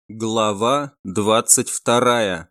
Глава 22.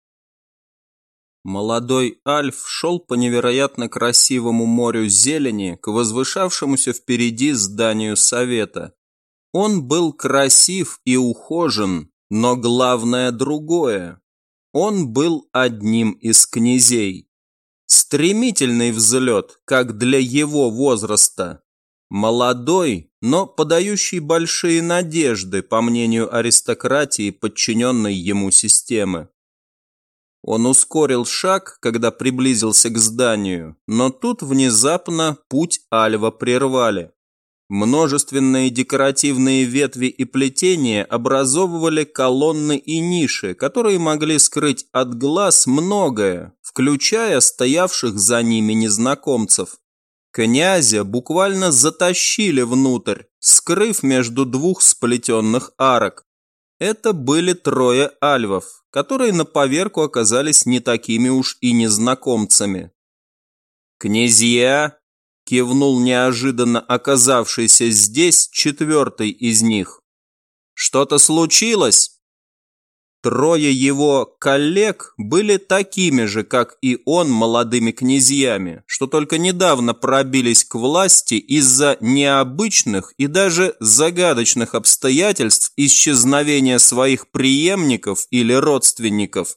Молодой Альф шел по невероятно красивому морю зелени к возвышавшемуся впереди зданию совета. Он был красив и ухожен, но главное другое. Он был одним из князей. Стремительный взлет, как для его возраста. Молодой, но подающий большие надежды, по мнению аристократии, подчиненной ему системы. Он ускорил шаг, когда приблизился к зданию, но тут внезапно путь Альва прервали. Множественные декоративные ветви и плетения образовывали колонны и ниши, которые могли скрыть от глаз многое, включая стоявших за ними незнакомцев. Князя буквально затащили внутрь, скрыв между двух сплетенных арок. Это были трое альвов, которые на поверку оказались не такими уж и незнакомцами. «Князья!» – кивнул неожиданно оказавшийся здесь четвертый из них. «Что-то случилось?» Трое его коллег были такими же, как и он, молодыми князьями, что только недавно пробились к власти из-за необычных и даже загадочных обстоятельств исчезновения своих преемников или родственников.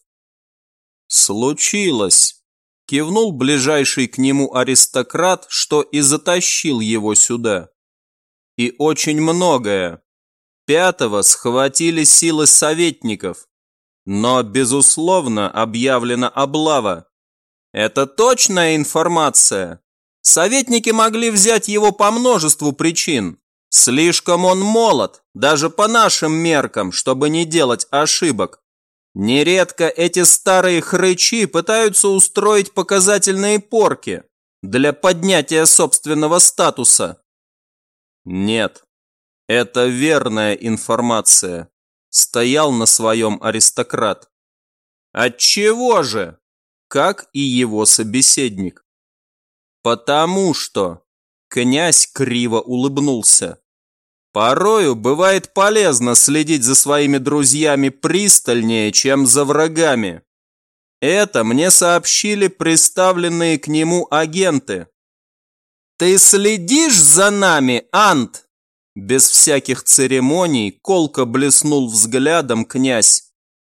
«Случилось», – кивнул ближайший к нему аристократ, что и затащил его сюда. «И очень многое. Пятого схватили силы советников. Но, безусловно, объявлена облава. Это точная информация. Советники могли взять его по множеству причин. Слишком он молод, даже по нашим меркам, чтобы не делать ошибок. Нередко эти старые хрычи пытаются устроить показательные порки для поднятия собственного статуса. Нет, это верная информация. Стоял на своем аристократ. Отчего же? Как и его собеседник. Потому что князь криво улыбнулся. Порою бывает полезно следить за своими друзьями пристальнее, чем за врагами. Это мне сообщили представленные к нему агенты. Ты следишь за нами, Ант? Без всяких церемоний колко блеснул взглядом князь.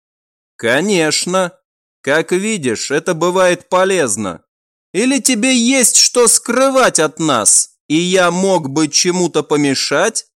Конечно. Как видишь, это бывает полезно. Или тебе есть что скрывать от нас, и я мог бы чему-то помешать?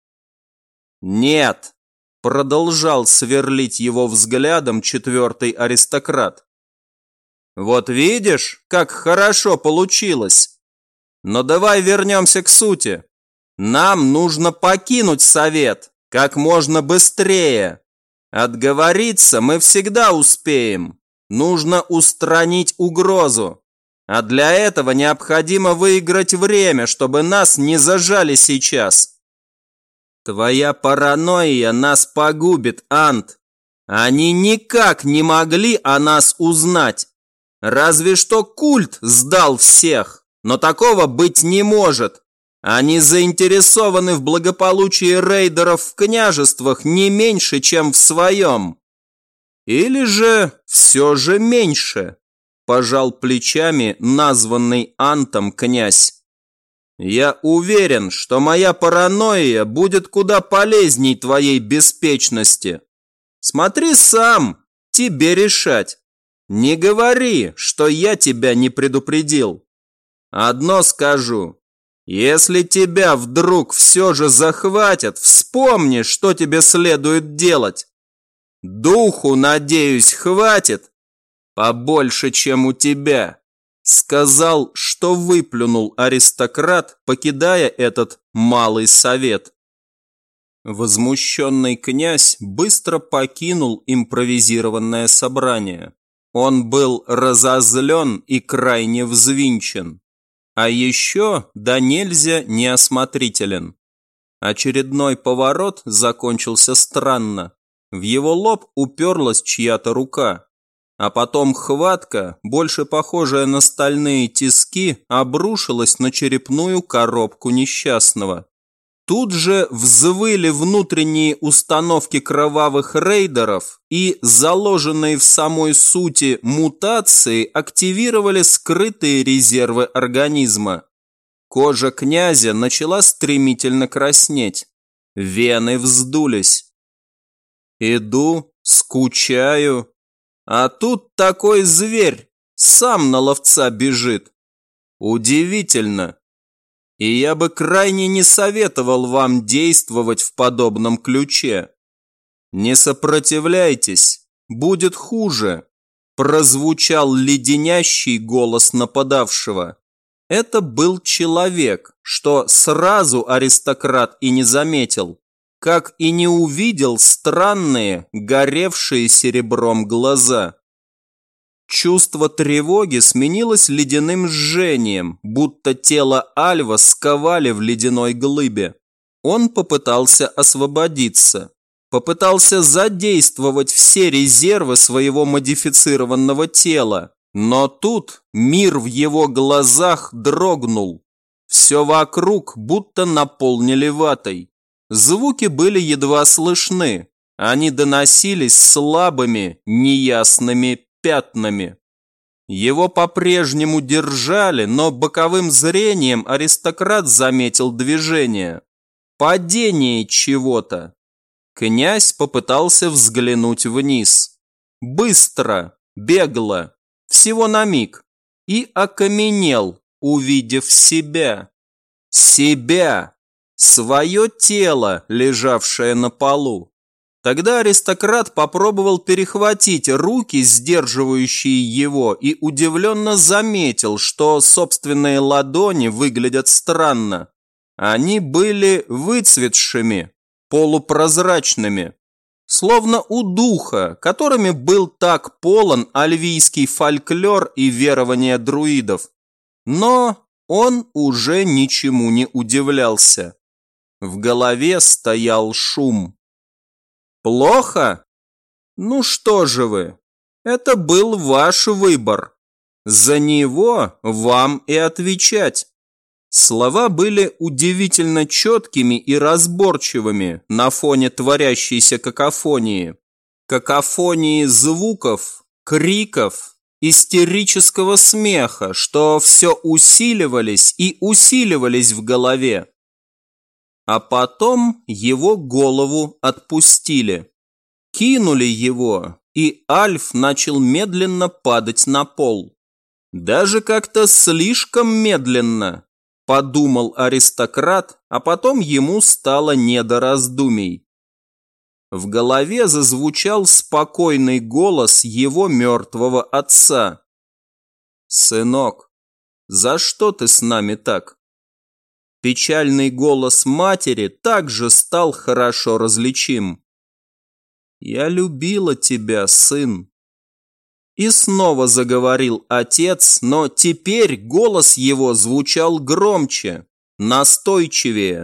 Нет. Продолжал сверлить его взглядом четвертый аристократ. Вот видишь, как хорошо получилось. Но давай вернемся к сути. Нам нужно покинуть совет как можно быстрее. Отговориться мы всегда успеем. Нужно устранить угрозу. А для этого необходимо выиграть время, чтобы нас не зажали сейчас. Твоя паранойя нас погубит, Ант. Они никак не могли о нас узнать. Разве что культ сдал всех, но такого быть не может. Они заинтересованы в благополучии рейдеров в княжествах не меньше, чем в своем. Или же все же меньше, пожал плечами названный Антом князь. Я уверен, что моя паранойя будет куда полезней твоей беспечности. Смотри сам, тебе решать. Не говори, что я тебя не предупредил. Одно скажу. Если тебя вдруг все же захватят, вспомни, что тебе следует делать. Духу, надеюсь, хватит. Побольше, чем у тебя. Сказал, что выплюнул аристократ, покидая этот малый совет. Возмущенный князь быстро покинул импровизированное собрание. Он был разозлен и крайне взвинчен. А еще да нельзя неосмотрителен. Очередной поворот закончился странно. В его лоб уперлась чья-то рука. А потом хватка, больше похожая на стальные тиски, обрушилась на черепную коробку несчастного. Тут же взвыли внутренние установки кровавых рейдеров, и заложенные в самой сути мутации активировали скрытые резервы организма. Кожа князя начала стремительно краснеть. Вены вздулись. Иду, скучаю. А тут такой зверь, сам на ловца бежит. Удивительно. И я бы крайне не советовал вам действовать в подобном ключе. Не сопротивляйтесь, будет хуже. Прозвучал леденящий голос нападавшего. Это был человек, что сразу аристократ и не заметил, как и не увидел странные, горевшие серебром глаза. Чувство тревоги сменилось ледяным жжением, будто тело Альва сковали в ледяной глыбе. Он попытался освободиться, попытался задействовать все резервы своего модифицированного тела, но тут мир в его глазах дрогнул. Все вокруг будто наполнили ватой. Звуки были едва слышны, они доносились слабыми, неясными пятнами. Его по-прежнему держали, но боковым зрением аристократ заметил движение. Падение чего-то. Князь попытался взглянуть вниз. Быстро, бегло, всего на миг. И окаменел, увидев себя. Себя! Свое тело, лежавшее на полу. Тогда аристократ попробовал перехватить руки, сдерживающие его, и удивленно заметил, что собственные ладони выглядят странно. Они были выцветшими, полупрозрачными, словно у духа, которыми был так полон альвийский фольклор и верования друидов. Но он уже ничему не удивлялся. В голове стоял шум. Плохо? Ну что же вы, это был ваш выбор. За него вам и отвечать. Слова были удивительно четкими и разборчивыми на фоне творящейся какофонии. Какофонии звуков, криков, истерического смеха, что все усиливались и усиливались в голове. А потом его голову отпустили. Кинули его, и Альф начал медленно падать на пол. Даже как-то слишком медленно, подумал аристократ, а потом ему стало не до раздумий. В голове зазвучал спокойный голос его мертвого отца. «Сынок, за что ты с нами так?» Печальный голос матери также стал хорошо различим. «Я любила тебя, сын». И снова заговорил отец, но теперь голос его звучал громче, настойчивее.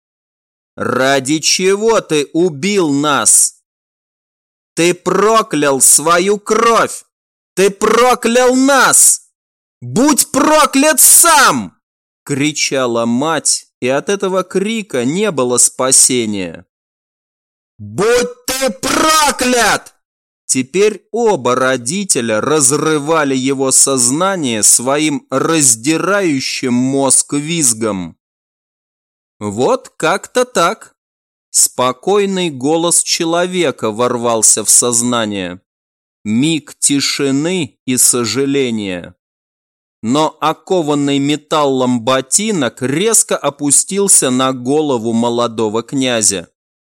«Ради чего ты убил нас? Ты проклял свою кровь! Ты проклял нас! Будь проклят сам!» Кричала мать, и от этого крика не было спасения. «Будь ты проклят!» Теперь оба родителя разрывали его сознание своим раздирающим мозг визгом. Вот как-то так. Спокойный голос человека ворвался в сознание. Миг тишины и сожаления. Но окованный металлом ботинок резко опустился на голову молодого князя.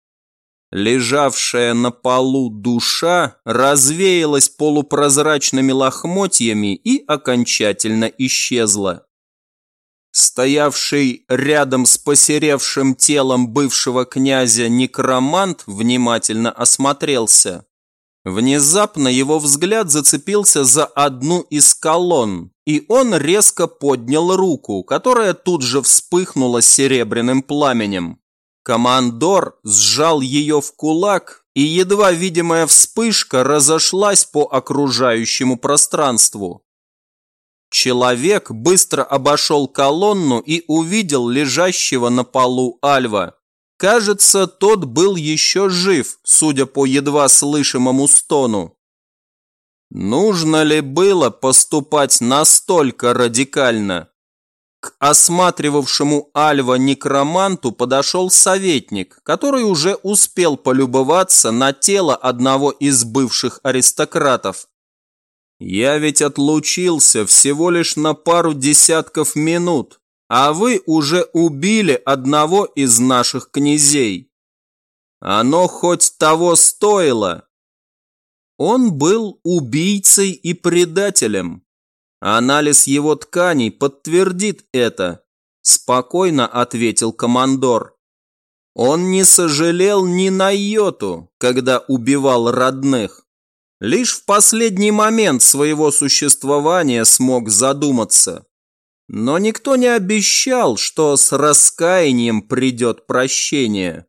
Лежавшая на полу душа развеялась полупрозрачными лохмотьями и окончательно исчезла. Стоявший рядом с посеревшим телом бывшего князя некромант внимательно осмотрелся. Внезапно его взгляд зацепился за одну из колонн, и он резко поднял руку, которая тут же вспыхнула серебряным пламенем. Командор сжал ее в кулак, и едва видимая вспышка разошлась по окружающему пространству. Человек быстро обошел колонну и увидел лежащего на полу Альва. Кажется, тот был еще жив, судя по едва слышимому стону. Нужно ли было поступать настолько радикально? К осматривавшему Альва некроманту подошел советник, который уже успел полюбоваться на тело одного из бывших аристократов. «Я ведь отлучился всего лишь на пару десятков минут, а вы уже убили одного из наших князей. Оно хоть того стоило?» Он был убийцей и предателем. Анализ его тканей подтвердит это, спокойно ответил командор. Он не сожалел ни на йоту, когда убивал родных. Лишь в последний момент своего существования смог задуматься. Но никто не обещал, что с раскаянием придет прощение.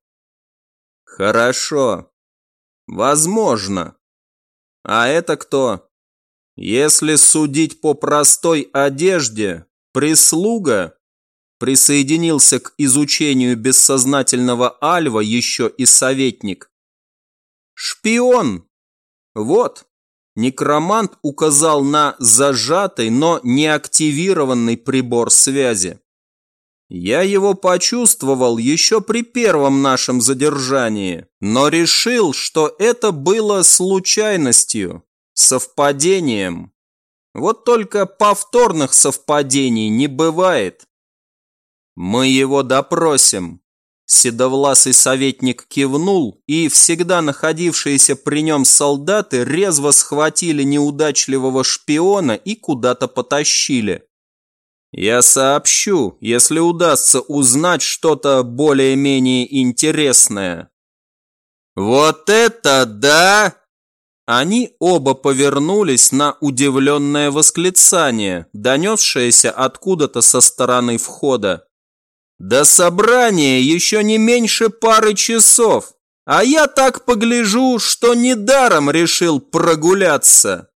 Хорошо. Возможно. А это кто? Если судить по простой одежде, прислуга, присоединился к изучению бессознательного Альва еще и советник. Шпион. Вот. Некромант указал на зажатый, но не активированный прибор связи. Я его почувствовал еще при первом нашем задержании, но решил, что это было случайностью, совпадением. Вот только повторных совпадений не бывает. Мы его допросим. Седовласый советник кивнул, и всегда находившиеся при нем солдаты резво схватили неудачливого шпиона и куда-то потащили. Я сообщу, если удастся узнать что-то более-менее интересное. Вот это да! Они оба повернулись на удивленное восклицание, донесшееся откуда-то со стороны входа. До собрания еще не меньше пары часов, а я так погляжу, что недаром решил прогуляться.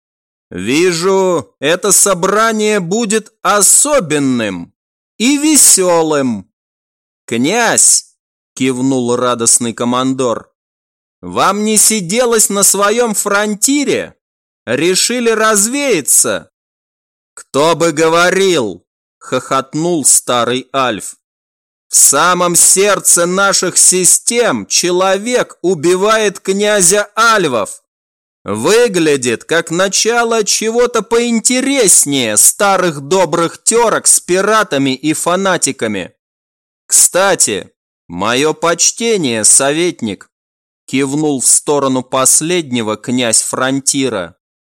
Вижу, это собрание будет особенным и веселым. «Князь!» – кивнул радостный командор. «Вам не сиделось на своем фронтире? Решили развеяться?» «Кто бы говорил!» – хохотнул старый Альф. «В самом сердце наших систем человек убивает князя Альвов. Выглядит как начало чего-то поинтереснее старых добрых терок с пиратами и фанатиками. Кстати, мое почтение, советник», – кивнул в сторону последнего князь Фронтира.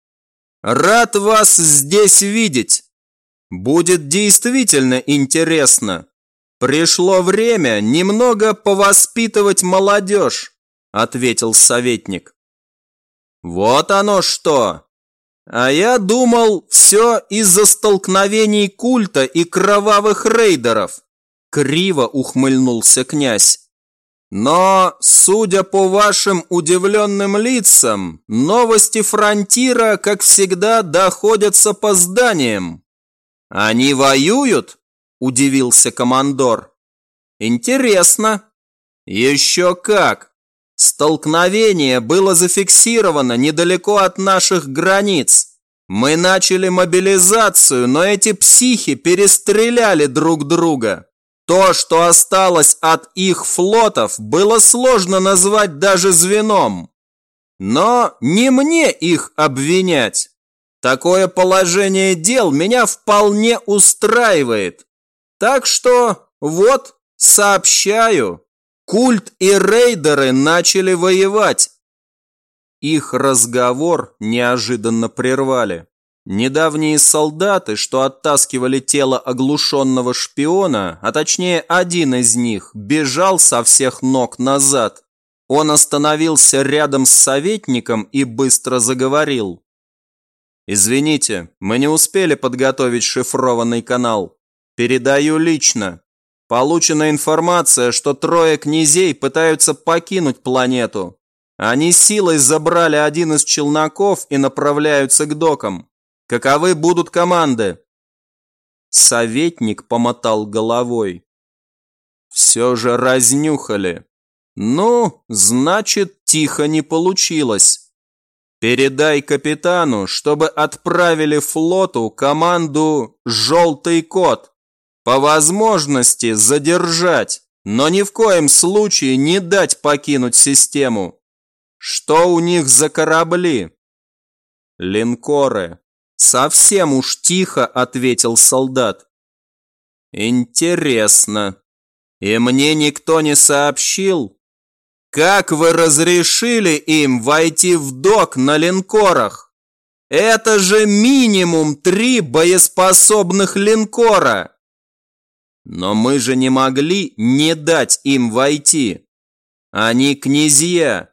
«Рад вас здесь видеть. Будет действительно интересно. Пришло время немного повоспитывать молодежь», – ответил советник. «Вот оно что! А я думал, все из-за столкновений культа и кровавых рейдеров», – криво ухмыльнулся князь. «Но, судя по вашим удивленным лицам, новости Фронтира, как всегда, доходят с опозданием». «Они воюют?» – удивился командор. «Интересно». «Еще как! Столкновение было зафиксировано недалеко от наших границ. Мы начали мобилизацию, но эти психи перестреляли друг друга. То, что осталось от их флотов, было сложно назвать даже звеном. Но не мне их обвинять. Такое положение дел меня вполне устраивает. Так что вот, сообщаю, культ и рейдеры начали воевать». Их разговор неожиданно прервали. Недавние солдаты, что оттаскивали тело оглушенного шпиона, а точнее один из них, бежал со всех ног назад. Он остановился рядом с советником и быстро заговорил. «Извините, мы не успели подготовить шифрованный канал. Передаю лично. Получена информация, что 3 князей пытаются покинуть планету. Они силой забрали один из челноков и направляются к докам. Каковы будут команды?» Советник помотал головой. Все же разнюхали. Ну, значит, тихо не получилось. Передай капитану, чтобы отправили флоту команду «Желтый кот». По возможности задержать, но ни в коем случае не дать покинуть систему. Что у них за корабли? Линкоры. Совсем уж тихо ответил солдат. Интересно. И мне никто не сообщил? Как вы разрешили им войти в док на линкорах? Это же минимум 3 боеспособных линкора. Но мы же не могли не дать им войти. Они князья.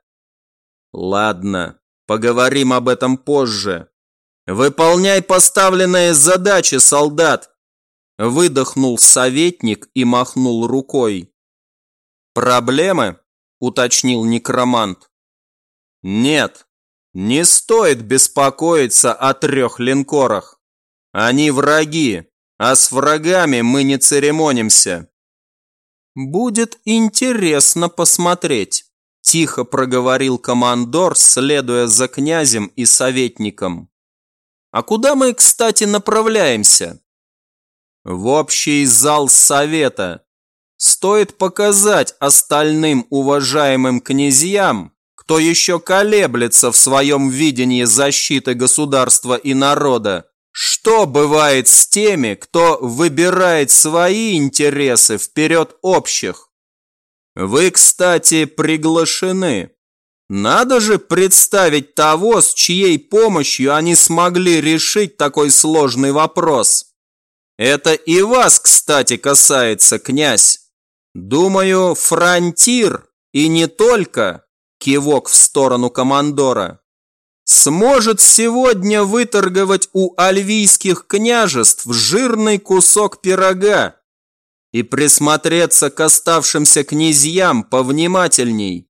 Ладно, поговорим об этом позже. Выполняй поставленные задачи, солдат. Выдохнул советник и махнул рукой. Проблемы? Уточнил некромант. Нет, не стоит беспокоиться о 3 линкорах. Они враги, а с врагами мы не церемонимся. Будет интересно посмотреть, тихо проговорил командор, следуя за князем и советником. А куда мы, кстати, направляемся? В общий зал совета. Стоит показать остальным уважаемым князьям, кто еще колеблется в своем видении защиты государства и народа, что бывает с теми, кто выбирает свои интересы вперед общих. Вы, кстати, приглашены. Надо же представить того, с чьей помощью они смогли решить такой сложный вопрос. Это и вас, кстати, касается, князь. Думаю, фронтир, и не только, кивок в сторону командора, сможет сегодня выторговать у альвийских княжеств жирный кусок пирога и присмотреться к оставшимся князьям повнимательней.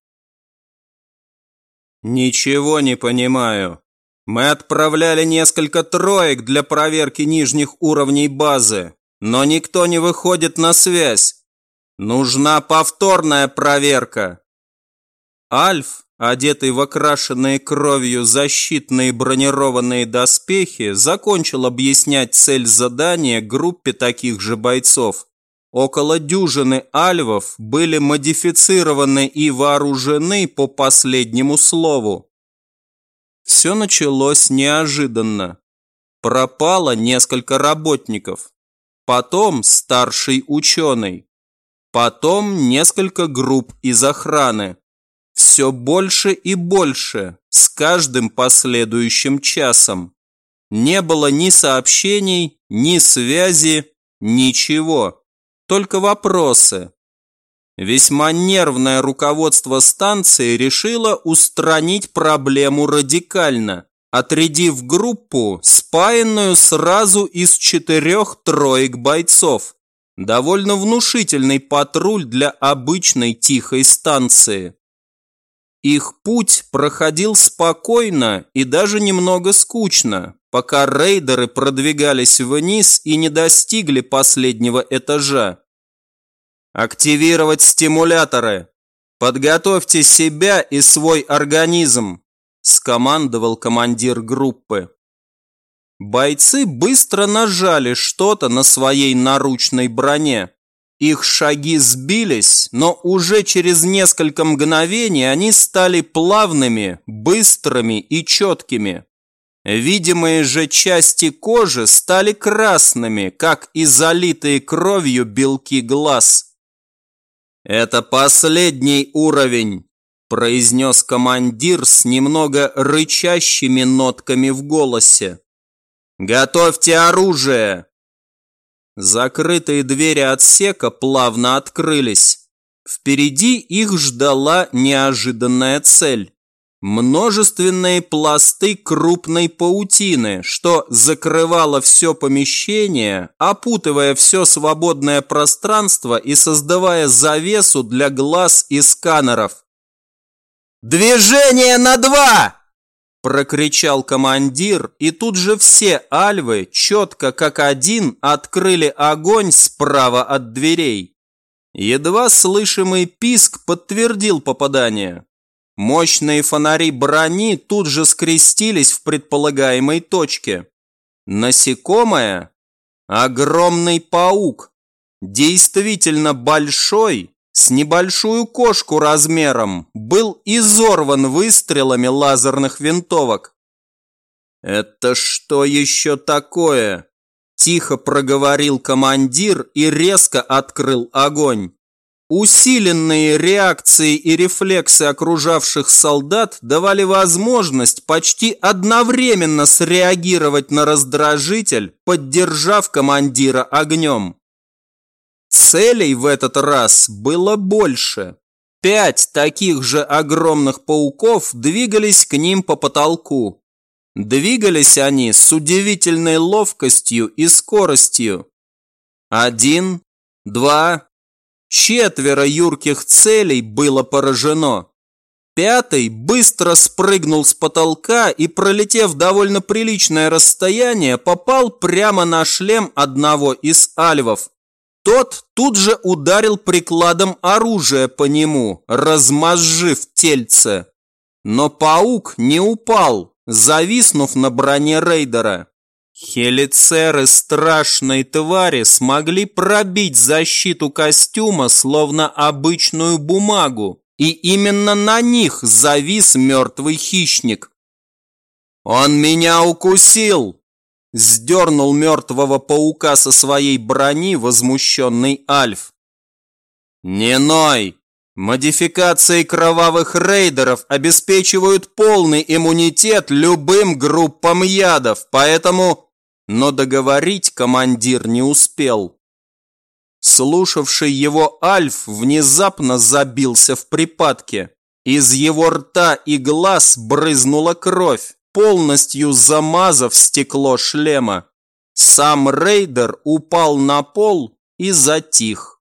Ничего не понимаю. Мы отправляли несколько троек для проверки нижних уровней базы, но никто не выходит на связь. Нужна повторная проверка. Альф, одетый в окрашенные кровью защитные бронированные доспехи, закончил объяснять цель задания группе таких же бойцов. Около дюжины альвов были модифицированы и вооружены по последнему слову. Все началось неожиданно. Пропало несколько работников. Потом старший ученый. Потом несколько групп из охраны. Все больше и больше, с каждым последующим часом. Не было ни сообщений, ни связи, ничего. Только вопросы. Весьма нервное руководство станции решило устранить проблему радикально, отрядив группу, спаянную сразу из 4 троек бойцов. Довольно внушительный патруль для обычной тихой станции. Их путь проходил спокойно и даже немного скучно, пока рейдеры продвигались вниз и не достигли последнего этажа. «Активировать стимуляторы! Подготовьте себя и свой организм!» – скомандовал командир группы. Бойцы быстро нажали что-то на своей наручной броне. Их шаги сбились, но уже через несколько мгновений они стали плавными, быстрыми и четкими. Видимые же части кожи стали красными, как и залитые кровью белки глаз. «Это последний уровень», – произнес командир с немного рычащими нотками в голосе. «Готовьте оружие!» Закрытые двери отсека плавно открылись. Впереди их ждала неожиданная цель. Множественные пласты крупной паутины, что закрывало все помещение, опутывая все свободное пространство и создавая завесу для глаз и сканеров. «Движение на 2!» Прокричал командир, и тут же все альвы, четко как один, открыли огонь справа от дверей. Едва слышимый писк подтвердил попадание. Мощные фонари брони тут же скрестились в предполагаемой точке. Насекомое? Огромный паук. Действительно большой, с небольшую кошку размером, был изорван выстрелами лазерных винтовок. «Это что еще такое?» – тихо проговорил командир и резко открыл огонь. Усиленные реакции и рефлексы окружавших солдат давали возможность почти одновременно среагировать на раздражитель, поддержав командира огнем. Целей в этот раз было больше. 5 таких же огромных пауков двигались к ним по потолку. Двигались они с удивительной ловкостью и скоростью. 1, 2, 4 юрких целей было поражено. 5-й быстро спрыгнул с потолка и, пролетев довольно приличное расстояние, попал прямо на шлем одного из альвов. Тот тут же ударил прикладом оружия по нему, размозжив тельце. Но паук не упал, зависнув на броне рейдера. Хелицеры страшной твари смогли пробить защиту костюма словно обычную бумагу, и именно на них завис мертвый хищник. «Он меня укусил!» – сдернул мертвого паука со своей брони возмущенный Альф. «Не ной! Модификации кровавых рейдеров обеспечивают полный иммунитет любым группам ядов, поэтому...» Но договорить командир не успел. Слушавший его Альф внезапно забился в припадке. Из его рта и глаз брызнула кровь, полностью замазав стекло шлема. Сам рейдер упал на пол и затих.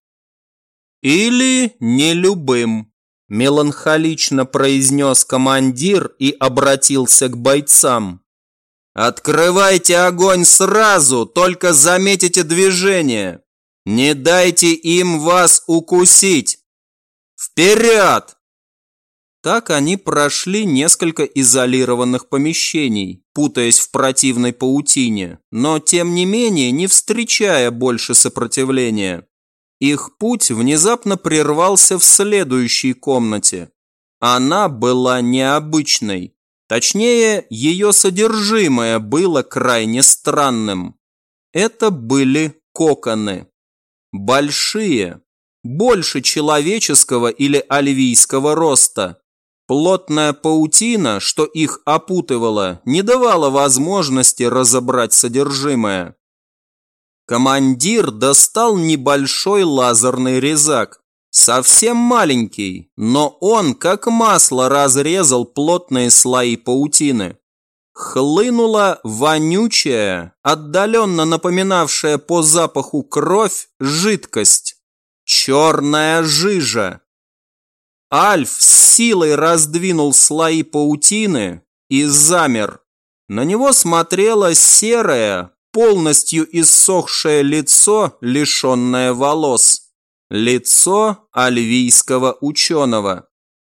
«Или не любым», – меланхолично произнес командир и обратился к бойцам. «Открывайте огонь сразу, только заметите движение. Не дайте им вас укусить. Вперед!» Так они прошли несколько изолированных помещений, путаясь в противной паутине, но тем не менее не встречая больше сопротивления. Их путь внезапно прервался в следующей комнате. Она была необычной. Точнее, ее содержимое было крайне странным. Это были коконы. Большие, больше человеческого или альвийского роста. Плотная паутина, что их опутывала, не давала возможности разобрать содержимое. Командир достал небольшой лазерный резак. Совсем маленький, но он как масло разрезал плотные слои паутины. Хлынула вонючая, отдаленно напоминавшая по запаху кровь, жидкость. Черная жижа. Альф с силой раздвинул слои паутины и замер. На него смотрело серое, полностью иссохшее лицо, лишенное волос. Лицо альвийского ученого.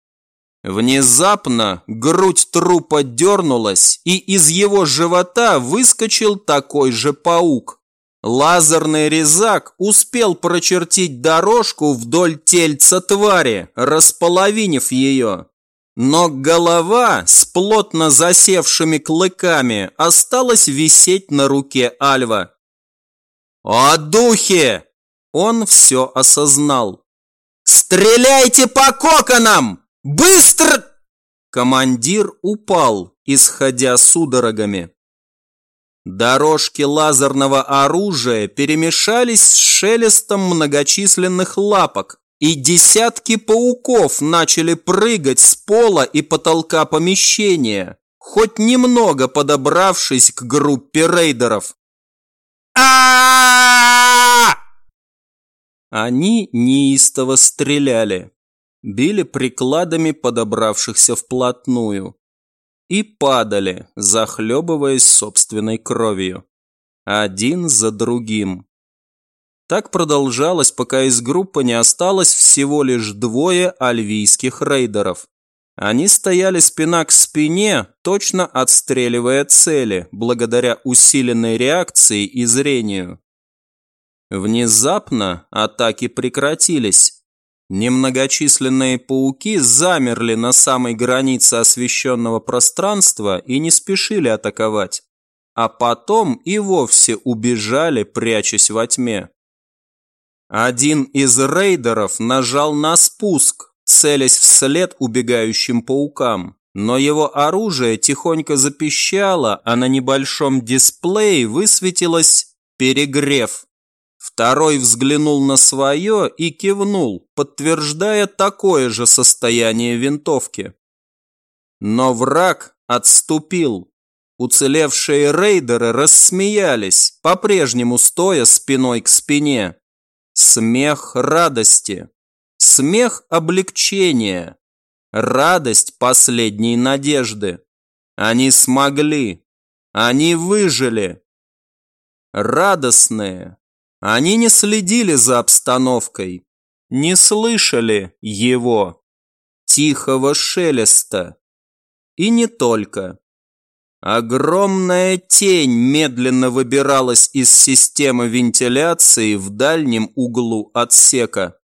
Внезапно грудь трупа дернулась, и из его живота выскочил такой же паук. Лазерный резак успел прочертить дорожку вдоль тельца твари, располовинив ее. Но голова с плотно засевшими клыками осталась висеть на руке Альва. «О, духи!» Он все осознал. «Стреляйте по коконам! Быстро!» Командир упал, исходя судорогами. Дорожки лазерного оружия перемешались с шелестом многочисленных лапок, и десятки пауков начали прыгать с пола и потолка помещения, хоть немного подобравшись к группе рейдеров. А-а-а! Они неистово стреляли, били прикладами подобравшихся вплотную и падали, захлебываясь собственной кровью, один за другим. Так продолжалось, пока из группы не осталось всего лишь 2 альвийских рейдеров. Они стояли спина к спине, точно отстреливая цели, благодаря усиленной реакции и зрению. Внезапно атаки прекратились. Немногочисленные пауки замерли на самой границе освещенного пространства и не спешили атаковать, а потом и вовсе убежали, прячась во тьме. Один из рейдеров нажал на спуск, целясь вслед убегающим паукам, но его оружие тихонько запищало, а на небольшом дисплее высветилось «Перегрев». Второй взглянул на свое и кивнул, подтверждая такое же состояние винтовки. Но враг отступил. Уцелевшие рейдеры рассмеялись, по-прежнему стоя спиной к спине. Смех радости, смех облегчения, радость последней надежды. Они смогли, они выжили. Радостные. Они не следили за обстановкой, не слышали его, тихого шелеста. И не только. Огромная тень медленно выбиралась из системы вентиляции в дальнем углу отсека.